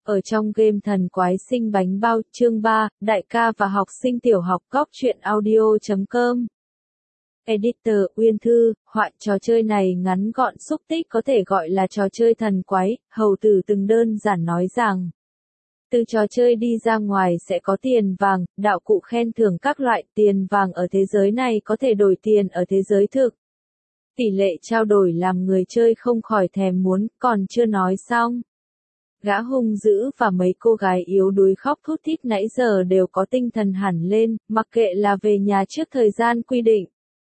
Ở trong game Thần Quái Sinh Bánh Bao, chương 3, đại ca và học sinh tiểu học Góc Truyện Audio.com. Editor, Uyên Thư, họa trò chơi này ngắn gọn xúc tích có thể gọi là trò chơi thần quái, hầu tử từng đơn giản nói rằng. Từ trò chơi đi ra ngoài sẽ có tiền vàng, đạo cụ khen thưởng các loại tiền vàng ở thế giới này có thể đổi tiền ở thế giới thực. Tỷ lệ trao đổi làm người chơi không khỏi thèm muốn, còn chưa nói xong. Gã hung dữ và mấy cô gái yếu đuối khóc thút thít nãy giờ đều có tinh thần hẳn lên, mặc kệ là về nhà trước thời gian quy định,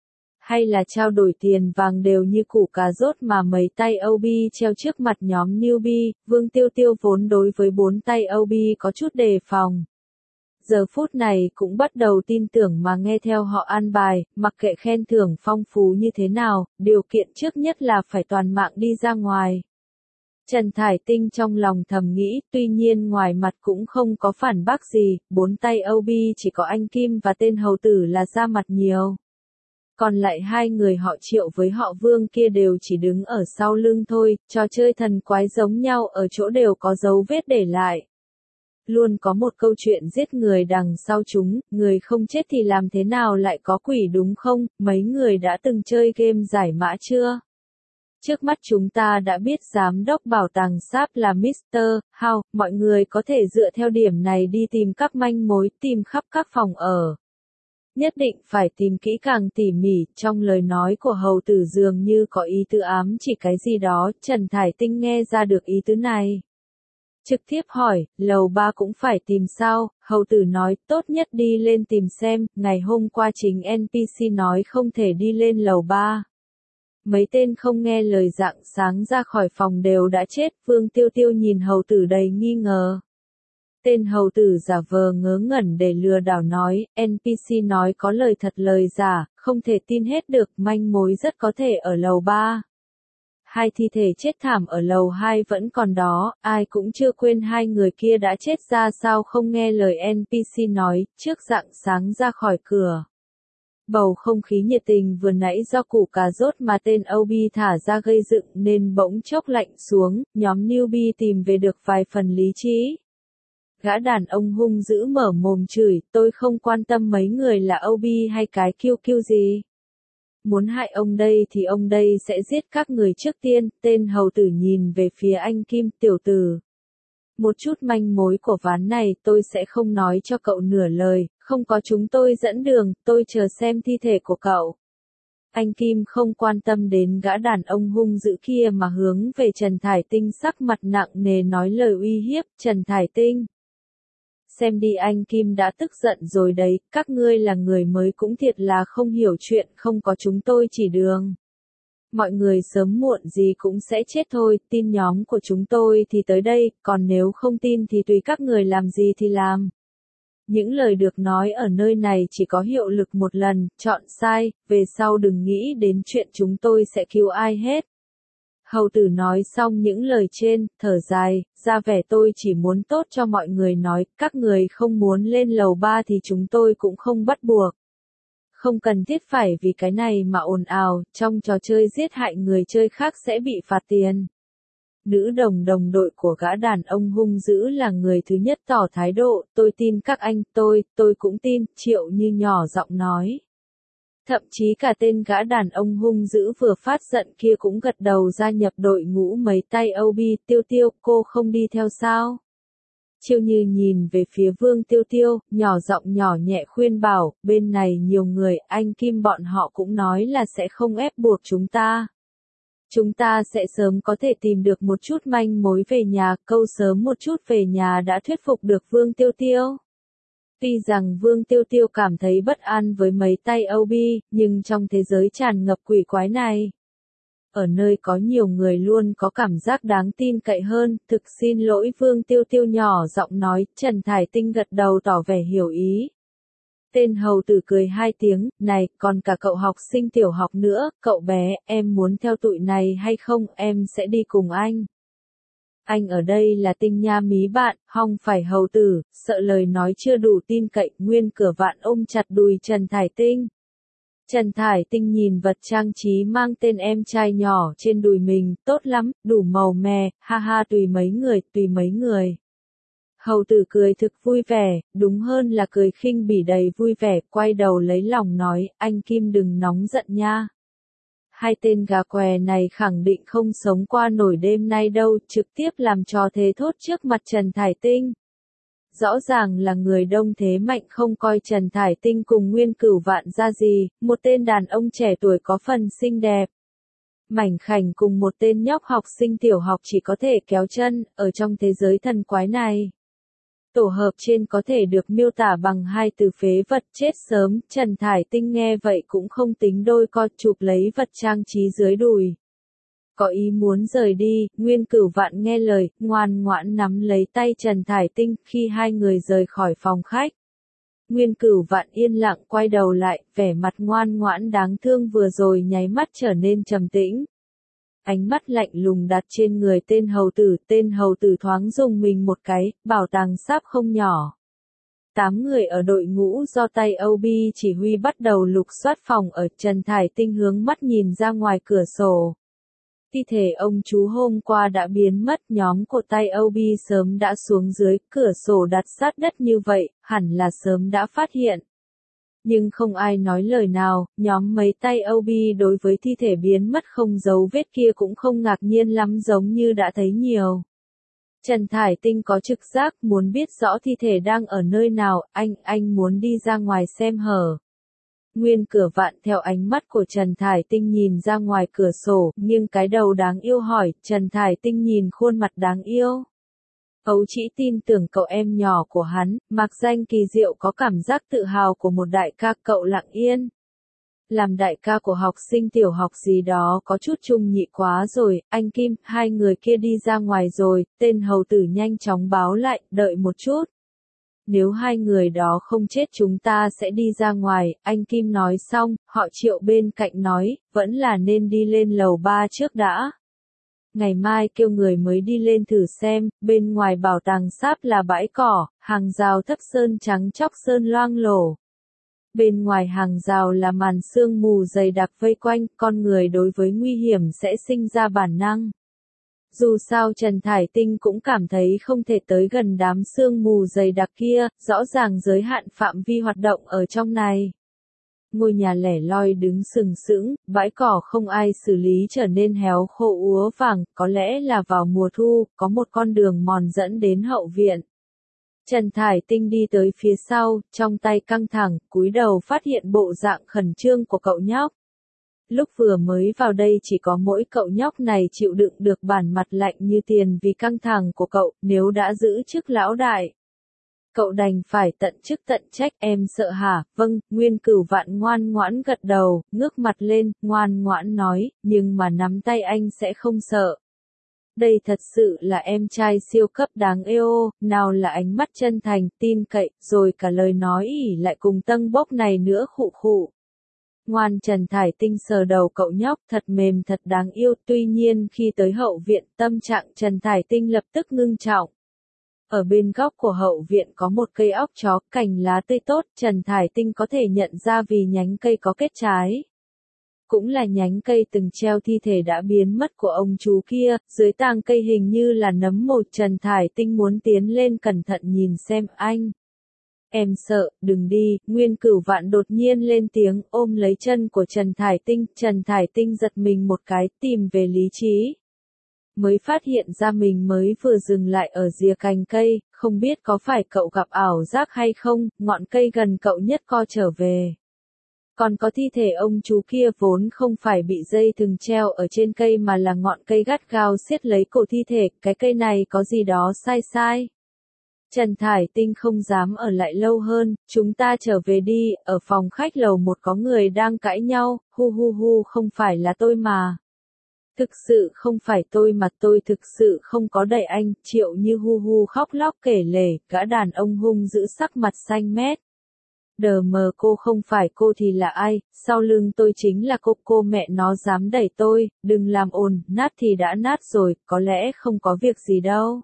hay là trao đổi tiền vàng đều như củ cà rốt mà mấy tay OB treo trước mặt nhóm newbie. Vương Tiêu Tiêu vốn đối với 4 tay OB có chút đề phòng. Giờ phút này cũng bắt đầu tin tưởng mà nghe theo họ an bài, mặc kệ khen thưởng phong phú như thế nào, điều kiện trước nhất là phải toàn mạng đi ra ngoài. Trần Thải Tinh trong lòng thầm nghĩ, tuy nhiên ngoài mặt cũng không có phản bác gì, 4 tay OB chỉ có anh Kim và tên hầu tử là ra mặt nhiều. Còn lại hai người họ Triệu với họ Vương kia đều chỉ đứng ở sau lưng thôi, trò chơi thần quái giống nhau ở chỗ đều có dấu vết để lại. Luôn có một câu chuyện giết người đằng sau chúng, người không chết thì làm thế nào lại có quỷ đúng không? Mấy người đã từng chơi game giải mã chưa? Trước mắt chúng ta đã biết giám đốc bảo tàng sáp là Mr. House, mọi người có thể dựa theo điểm này đi tìm các manh mối, tìm khắp các phòng ở. Nhất định phải tìm kỹ càng tỉ mỉ, trong lời nói của hầu tử dường như có ý tứ ám chỉ cái gì đó, Trần Thải Tinh nghe ra được ý tứ này. Trực tiếp hỏi, lầu 3 cũng phải tìm sao, hầu tử nói, tốt nhất đi lên tìm xem, ngày hôm qua chính NPC nói không thể đi lên lầu 3. Mấy tên không nghe lời rạng sáng ra khỏi phòng đều đã chết, Vương Tiêu Tiêu nhìn hầu tử đầy nghi ngờ. Tên hầu tử giả vờ ngớ ngẩn để lừa đảo nói, NPC nói có lời thật lời giả, không thể tin hết được, manh mối rất có thể ở lầu 3. Hai thi thể chết thảm ở lầu 2 vẫn còn đó, ai cũng chưa quên hai người kia đã chết ra sao không nghe lời NPC nói, trước rạng sáng ra khỏi cửa. Bầu không khí nhiệt tình vừa nãy do củ cà rốt mà tên OB thả ra gây dựng nên bỗng chốc lạnh xuống, nhóm newbie tìm về được vài phần lý trí. Gã đàn ông hung dữ mở mồm chửi, tôi không quan tâm mấy người là OB hay cái QQ gì. Muốn hại ông đây thì ông đây sẽ giết các người trước tiên, tên hầu tử nhìn về phía anh Kim, tiểu tử. Một chút manh mối của ván này tôi sẽ không nói cho cậu nửa lời, không có chúng tôi dẫn đường, tôi chờ xem thi thể của cậu. Anh Kim không quan tâm đến gã đàn ông hung dữ kia mà hướng về Trần Thải Tinh sắc mặt nặng nề nói lời uy hiếp, Trần Thải Tinh. Xem đi anh Kim đã tức giận rồi đấy, các ngươi là người mới cũng thiệt là không hiểu chuyện, không có chúng tôi chỉ đường. Mọi người sớm muộn gì cũng sẽ chết thôi, tin nhóm của chúng tôi thì tới đây, còn nếu không tin thì tùy các người làm gì thì làm. Những lời được nói ở nơi này chỉ có hiệu lực một lần, chọn sai, về sau đừng nghĩ đến chuyện chúng tôi sẽ cứu ai hết. Hầu tử nói xong những lời trên, thở dài, ra vẻ tôi chỉ muốn tốt cho mọi người nói, các người không muốn lên lầu 3 thì chúng tôi cũng không bắt buộc. Không cần thiết phải vì cái này mà ồn ào, trong trò chơi giết hại người chơi khác sẽ bị phạt tiền. Nữ đồng đội của gã đàn ông hung dữ là người thứ nhất tỏ thái độ, tôi tin các anh, tôi cũng tin, Triệu Như nhỏ giọng nói. Thậm chí cả tên gã đàn ông hung dữ vừa phát giận kia cũng gật đầu gia nhập đội ngũ mấy tay OB, Tiêu Tiêu, cô không đi theo sao? Triệu Như nhìn về phía Vương Tiêu Tiêu, nhỏ giọng nhỏ nhẹ khuyên bảo, bên này nhiều người, anh Kim bọn họ cũng nói là sẽ không ép buộc chúng ta. Chúng ta sẽ sớm có thể tìm được một chút manh mối về nhà, câu sớm một chút về nhà đã thuyết phục được Vương Tiêu Tiêu. Tuy rằng Vương Tiêu Tiêu cảm thấy bất an với mấy tay OB, nhưng trong thế giới tràn ngập quỷ quái này, ở nơi có nhiều người luôn có cảm giác đáng tin cậy hơn, thực xin lỗi Vương Tiêu Tiêu nhỏ giọng nói, Trần Thải Tinh gật đầu tỏ vẻ hiểu ý. Tên hầu tử cười hai tiếng, này, còn cả cậu học sinh tiểu học nữa, cậu bé, em muốn theo tụi này hay không, em sẽ đi cùng anh. Anh ở đây là Tinh nha mí bạn, hong phải hầu tử, sợ lời nói chưa đủ tin cậy, nguyên cửa vạn ôm chặt đùi Trần Thải Tinh. Trần Thải Tinh nhìn vật trang trí mang tên em trai nhỏ trên đùi mình, tốt lắm, đủ màu mè, ha ha tùy mấy người. Hầu tử cười thực vui vẻ, đúng hơn là cười khinh bỉ đầy vui vẻ, quay đầu lấy lòng nói, anh Kim đừng nóng giận nha. Hai tên gà què này khẳng định không sống qua nổi đêm nay đâu, trực tiếp làm trò thế thốt trước mặt Trần Thải Tinh. Rõ ràng là người đông thế mạnh không coi Trần Thải Tinh cùng Nguyên Cửu Vạn ra gì, một tên đàn ông trẻ tuổi có phần xinh đẹp. Mảnh khảnh cùng một tên nhóc học sinh tiểu học chỉ có thể kéo chân, ở trong thế giới thần quái này. Tổ hợp trên có thể được miêu tả bằng hai từ phế vật chết sớm, Trần Thải Tinh nghe vậy cũng không tính đôi co chụp lấy vật trang trí dưới đùi. Có ý muốn rời đi, Nguyên Cửu Vạn nghe lời, ngoan ngoãn nắm lấy tay Trần Thải Tinh khi hai người rời khỏi phòng khách. Nguyên Cửu Vạn yên lặng quay đầu lại, vẻ mặt ngoan ngoãn đáng thương vừa rồi nháy mắt trở nên trầm tĩnh. Ánh mắt lạnh lùng đặt trên người tên hầu tử thoáng rùng mình một cái, bảo tàng sáp không nhỏ. 8 người ở đội ngũ do tay OB chỉ huy bắt đầu lục soát phòng ở Trần Thải Tinh hướng mắt nhìn ra ngoài cửa sổ. Thi thể ông chú hôm qua đã biến mất, nhóm của tay OB sớm đã xuống dưới, cửa sổ đặt sát đất như vậy, hẳn là sớm đã phát hiện. Nhưng không ai nói lời nào, nhóm mấy tay OB đối với thi thể biến mất không dấu vết kia cũng không ngạc nhiên lắm giống như đã thấy nhiều. Trần Thải Tinh có trực giác muốn biết rõ thi thể đang ở nơi nào, anh muốn đi ra ngoài xem hở. Nguyên Cửu Vạn theo ánh mắt của Trần Thải Tinh nhìn ra ngoài cửa sổ, nghiêng cái đầu đáng yêu hỏi, Trần Thải Tinh nhìn khuôn mặt đáng yêu. Ấu Chỉ tin tưởng cậu em nhỏ của hắn, mặc danh kỳ diệu có cảm giác tự hào của một đại ca, cậu lặng yên. Làm đại ca của học sinh tiểu học gì đó có chút trung nhị quá rồi, anh Kim, hai người kia đi ra ngoài rồi, tên hầu tử nhanh chóng báo lại, đợi một chút. Nếu hai người đó không chết chúng ta sẽ đi ra ngoài, anh Kim nói xong, họ Triệu bên cạnh nói, vẫn là nên đi lên lầu 3 trước đã. Ngày mai kêu người mới đi lên thử xem, bên ngoài bảo tàng sáp là bãi cỏ, hàng rào thấp sơn trắng chóc sơn loang lổ. Bên ngoài hàng rào là màn sương mù dày đặc vây quanh, con người đối với nguy hiểm sẽ sinh ra bản năng. Dù sao Trần Thải Tinh cũng cảm thấy không thể tới gần đám sương mù dày đặc kia, rõ ràng giới hạn phạm vi hoạt động ở trong này. Ngôi nhà lẻ loi đứng sừng sững, bãi cỏ không ai xử lý trở nên héo khô úa vàng, có lẽ là vào mùa thu, có một con đường mòn dẫn đến hậu viện. Trần Thải Tinh đi tới phía sau, trong tay căng thẳng, cúi đầu phát hiện bộ dạng khẩn trương của cậu nhóc. Lúc vừa mới vào đây chỉ có mỗi cậu nhóc này chịu đựng được bản mặt lạnh như tiền vì căng thẳng của cậu, nếu đã giữ chức lão đại. Cậu đành phải tận chức tận trách, em sợ hả? Vâng, Nguyên Cửu Vạn ngoan ngoãn gật đầu, ngước mặt lên, ngoan ngoãn nói, nhưng mà nắm tay anh sẽ không sợ. Đây thật sự là em trai siêu cấp đáng yêu, nào là ánh mắt chân thành, tin cậy, rồi cả lời nói ỉ lại cùng tâng bốc này nữa khụ khụ. Ngoan Trần Thải Tinh sờ đầu cậu nhóc thật mềm thật đáng yêu, tuy nhiên khi tới hậu viện tâm trạng Trần Thải Tinh lập tức ngưng trọng. Ở bên góc của hậu viện có một cây óc chó, cành lá tươi tốt, Trần Thải Tinh có thể nhận ra vì nhánh cây có kết trái. Cũng là nhánh cây từng treo thi thể đã biến mất của ông chú kia, dưới tàng cây hình như là nấm mồ. Trần Thải Tinh muốn tiến lên cẩn thận nhìn xem anh. Em sợ, đừng đi, Nguyên Cửu Vạn đột nhiên lên tiếng ôm lấy chân của Trần Thải Tinh giật mình một cái, tìm về lý trí. Mới phát hiện ra mình mới vừa dừng lại ở rìa cành cây, không biết có phải cậu gặp ảo giác hay không, ngọn cây gần cậu nhất co trở về. Còn có thi thể ông chú kia vốn không phải bị dây thừng treo ở trên cây mà là ngọn cây gắt gao siết lấy cổ thi thể, cái cây này có gì đó sai sai. Trần Thải Tinh không dám ở lại lâu hơn, chúng ta trở về đi, ở phòng khách lầu 1 có người đang cãi nhau, hu không phải là tôi mà. Thực sự không phải tôi mà tôi thực sự không có đẩy anh, Triệu Như hu khóc lóc kể lể, gã đàn ông hung dữ sắc mặt xanh mét. Đờ mờ cô không phải cô thì là ai, sau lưng tôi chính là cô mẹ nó dám đẩy tôi, đừng làm ồn, nát thì đã nát rồi, có lẽ không có việc gì đâu.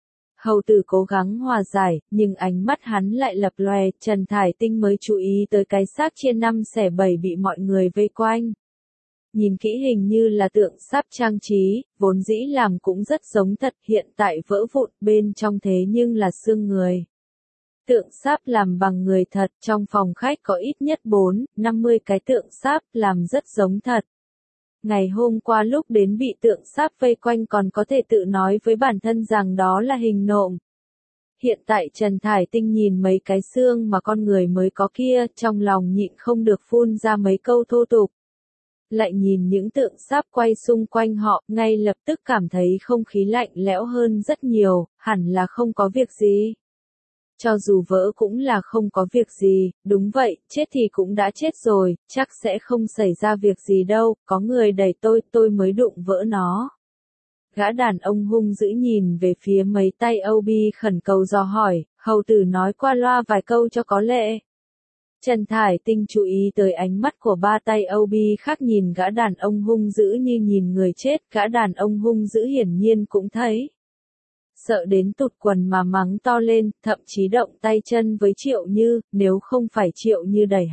Hầu tử cố gắng hòa giải, nhưng ánh mắt hắn lại lập lòe, Trần Thải Tinh mới chú ý tới cái xác chia 5 xẻ 7 bị mọi người vây quanh. Nhìn kỹ hình như là tượng sáp trang trí, vốn dĩ làm cũng rất giống thật, hiện tại vỡ vụn, bên trong thế nhưng là xương người. Tượng sáp làm bằng người thật, trong phòng khách có ít nhất 4-50 cái tượng sáp làm rất giống thật. Ngày hôm qua lúc đến bị tượng sáp vây quanh còn có thể tự nói với bản thân rằng đó là hình nộm. Hiện tại Trần Thải Tinh nhìn mấy cái xương mà con người mới có kia, trong lòng nhịn không được phun ra mấy câu thô tục. Lại nhìn những tượng sáp quay xung quanh họ, ngay lập tức cảm thấy không khí lạnh lẽo hơn rất nhiều, hẳn là không có việc gì. Cho dù vỡ cũng là không có việc gì, đúng vậy, chết thì cũng đã chết rồi, chắc sẽ không xảy ra việc gì đâu, có người đẩy tôi mới đụng vỡ nó. Gã đàn ông hung dữ nhìn về phía mấy tay Âu Bi khẩn cầu dò hỏi, hầu tử nói qua loa vài câu cho có lệ. Trần Thải Tinh chú ý tới ánh mắt của ba tay Âu Bi khác nhìn gã đàn ông hung dữ như nhìn người chết, gã đàn ông hung dữ hiển nhiên cũng thấy. Sợ đến tụt quần mà mắng to lên, thậm chí động tay chân với Triệu Như, nếu không phải Triệu Như đẩy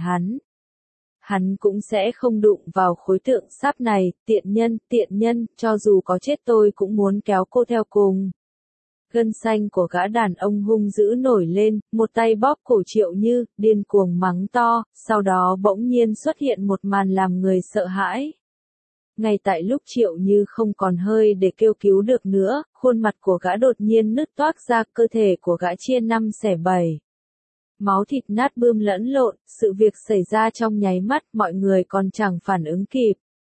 hắn cũng sẽ không đụng vào khối tượng sáp này, tiện nhân, cho dù có chết tôi cũng muốn kéo cô theo cùng. Gân xanh của gã đàn ông hung dữ nổi lên, một tay bóp cổ Triệu Như, điên cuồng mắng to, sau đó bỗng nhiên xuất hiện một màn làm người sợ hãi. Ngay tại lúc Triệu Như không còn hơi để kêu cứu được nữa, khuôn mặt của gã đột nhiên nứt toác ra, cơ thể của gã chia 5/7. Máu thịt nát bươm lẫn lộn, sự việc xảy ra trong nháy mắt, mọi người còn chẳng phản ứng kịp.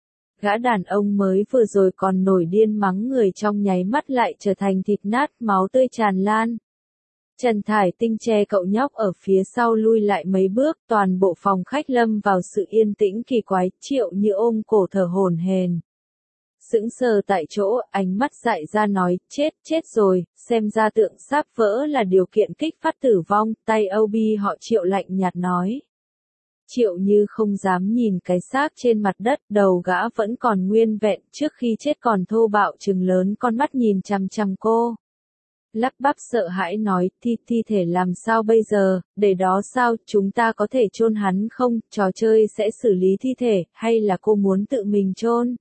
Gã đàn ông mới vừa rồi còn nổi điên mắng người trong nháy mắt lại trở thành thịt nát, máu tươi tràn lan. Trần Thải Tinh che cậu nhóc ở phía sau lui lại mấy bước, toàn bộ phòng khách lâm vào sự yên tĩnh kỳ quái, Triệu Như ôm cổ thở hổn hển. Sững sờ tại chỗ, ánh mắt dại ra nói, chết rồi, xem ra tượng sáp vỡ là điều kiện kích phát tử vong, tay Âu Bi họ Triệu lạnh nhạt nói. Triệu Như không dám nhìn cái xác trên mặt đất, đầu gã vẫn còn nguyên vẹn, trước khi chết còn thô bạo trừng lớn con mắt nhìn chằm chằm cô. Lắp bắp sợ hãi nói, thi thể làm sao bây giờ, để đó sao, chúng ta có thể chôn hắn không, trò chơi sẽ xử lý thi thể, hay là cô muốn tự mình chôn?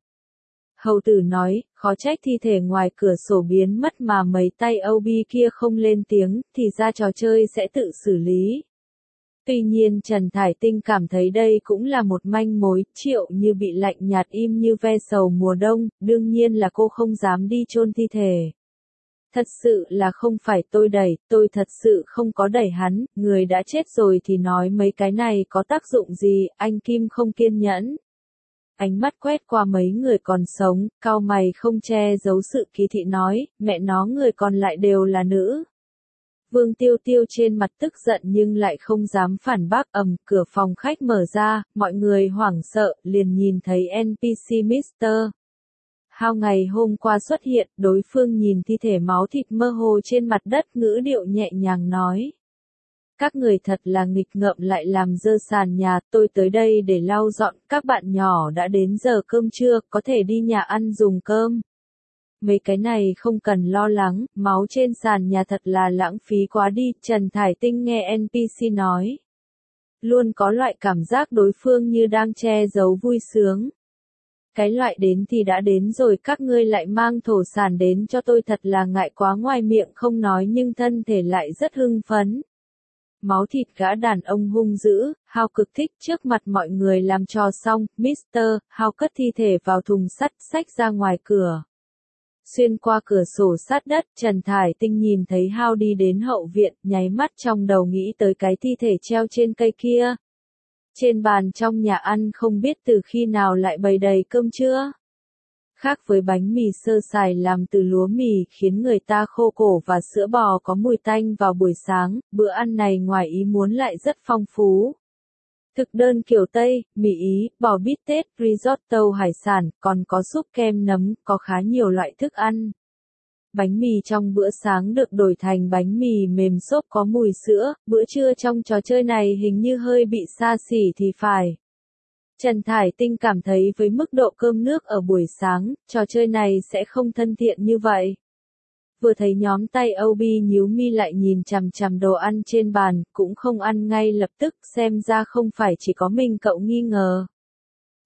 Hầu tử nói, khó trách thi thể ngoài cửa sổ biến mất mà mấy tay Âu Bi kia không lên tiếng, thì ra trò chơi sẽ tự xử lý. Tuy nhiên Trần Thải Tinh cảm thấy đây cũng là một manh mối, Triệu Như bị lạnh nhạt im như ve sầu mùa đông, đương nhiên là cô không dám đi chôn thi thể. Thật sự là không phải tôi đẩy, tôi thật sự không có đẩy hắn, người đã chết rồi thì nói mấy cái này có tác dụng gì, anh Kim không kiên nhẫn. Ánh mắt quét qua mấy người còn sống, cau mày không che giấu sự kỳ thị nói, mẹ nó người còn lại đều là nữ. Vương Tiêu Tiêu trên mặt tức giận nhưng lại không dám phản bác, cửa phòng khách mở ra, mọi người hoảng sợ, liền nhìn thấy NPC Mr. Hao ngày hôm qua xuất hiện, đối phương nhìn thi thể máu thịt mơ hồ trên mặt đất, ngữ điệu nhẹ nhàng nói. Các người thật là nghịch ngợm lại làm dơ sàn nhà, tôi tới đây để lau dọn, các bạn nhỏ đã đến giờ cơm trưa, có thể đi nhà ăn dùng cơm. Mấy cái này không cần lo lắng, máu trên sàn nhà thật là lãng phí quá đi, Trần Thải Tinh nghe NPC nói. Luôn có loại cảm giác đối phương như đang che giấu vui sướng. Cái loại đến thì đã đến rồi, các ngươi lại mang thổ sản đến cho tôi, thật là ngại quá, ngoài miệng không nói nhưng thân thể lại rất hưng phấn. Máu thịt gã đàn ông hung dữ, Hao cực thích, trước mặt mọi người làm trò xong, Mr. Hao cất thi thể vào thùng sắt, xách ra ngoài cửa. Xuyên qua cửa sổ sát đất, Trần Thải Tinh nhìn thấy Hao đi đến hậu viện, nháy mắt trong đầu nghĩ tới cái thi thể treo trên cây kia. Trên bàn trong nhà ăn không biết từ khi nào lại bày đầy cơm trưa. Khác với bánh mì sơ sài làm từ lúa mì khiến người ta khô cổ và sữa bò có mùi tanh vào buổi sáng, bữa ăn này ngoài ý muốn lại rất phong phú. Thực đơn kiểu Tây, mì Ý, bò bít tết, risotto hải sản, còn có súp kem nấm, có khá nhiều loại thức ăn. Bánh mì trong bữa sáng được đổi thành bánh mì mềm xốp có mùi sữa, bữa trưa trong trò chơi này hình như hơi bị xa xỉ thì phải. Trần Thải Tinh cảm thấy với mức độ cơm nước ở buổi sáng, trò chơi này sẽ không thân thiện như vậy. Vừa thấy nhóm tay Âu Bi nhíu mi lại nhìn chằm chằm đồ ăn trên bàn, cũng không ăn ngay lập tức, xem ra không phải chỉ có mình cậu nghi ngờ.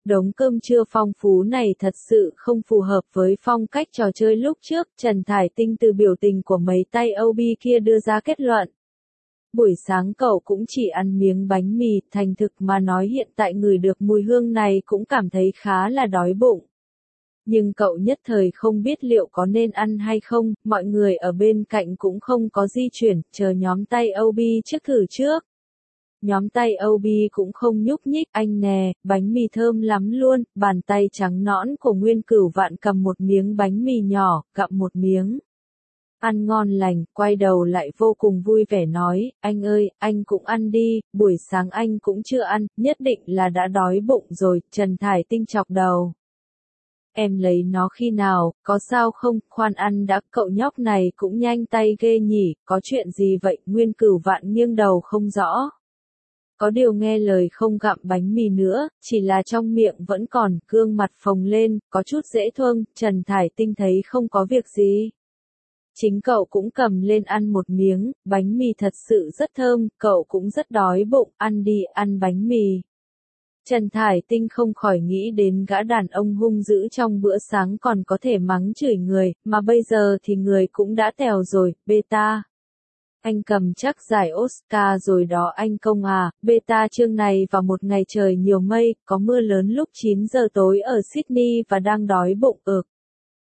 Đống cơm trưa phong phú này thật sự không phù hợp với phong cách trò chơi lúc trước, Trần Thải Tinh từ biểu tình của mấy tay OB kia đưa ra kết luận. Buổi sáng cậu cũng chỉ ăn miếng bánh mì, thành thực mà nói hiện tại ngửi được mùi hương này cũng cảm thấy khá là đói bụng. Nhưng cậu nhất thời không biết liệu có nên ăn hay không, mọi người ở bên cạnh cũng không có di chuyển, chờ nhóm tay OB trước thử trước. Nhóm tay OB cũng không nhúc nhích, anh nè, bánh mì thơm lắm luôn, bàn tay trắng nõn của Nguyên Cửu Vạn cầm một miếng bánh mì nhỏ, gặm một miếng. Ăn ngon lành, quay đầu lại vô cùng vui vẻ nói, anh ơi, anh cũng ăn đi, buổi sáng anh cũng chưa ăn, nhất định là đã đói bụng rồi, Trần Thải Tinh chọc đầu. Em lấy nó khi nào, có sao không, khoan ăn đã, cậu nhóc này cũng nhanh tay ghê nhỉ, có chuyện gì vậy, Nguyên Cửu Vạn nghiêng đầu không rõ. Có điều nghe lời không gặm bánh mì nữa, chỉ là trong miệng vẫn còn, gương mặt phồng lên, có chút dễ thương, Trần Thải Tinh thấy không có việc gì. Chính cậu cũng cầm lên ăn một miếng, bánh mì thật sự rất thơm, cậu cũng rất đói bụng, ăn đi, ăn bánh mì. Trần Thải Tinh không khỏi nghĩ đến gã đàn ông hung dữ trong bữa sáng còn có thể mắng chửi người, mà bây giờ thì người cũng đã tèo rồi, beta. Anh cầm chắc giải Oscar rồi đó anh công à, beta chương này vào một ngày trời nhiều mây, có mưa lớn lúc 9 giờ tối ở Sydney và đang đói bụng ực.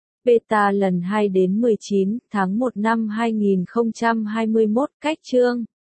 Beta lần 2 đến 19 tháng 1 năm 2021, cách chương.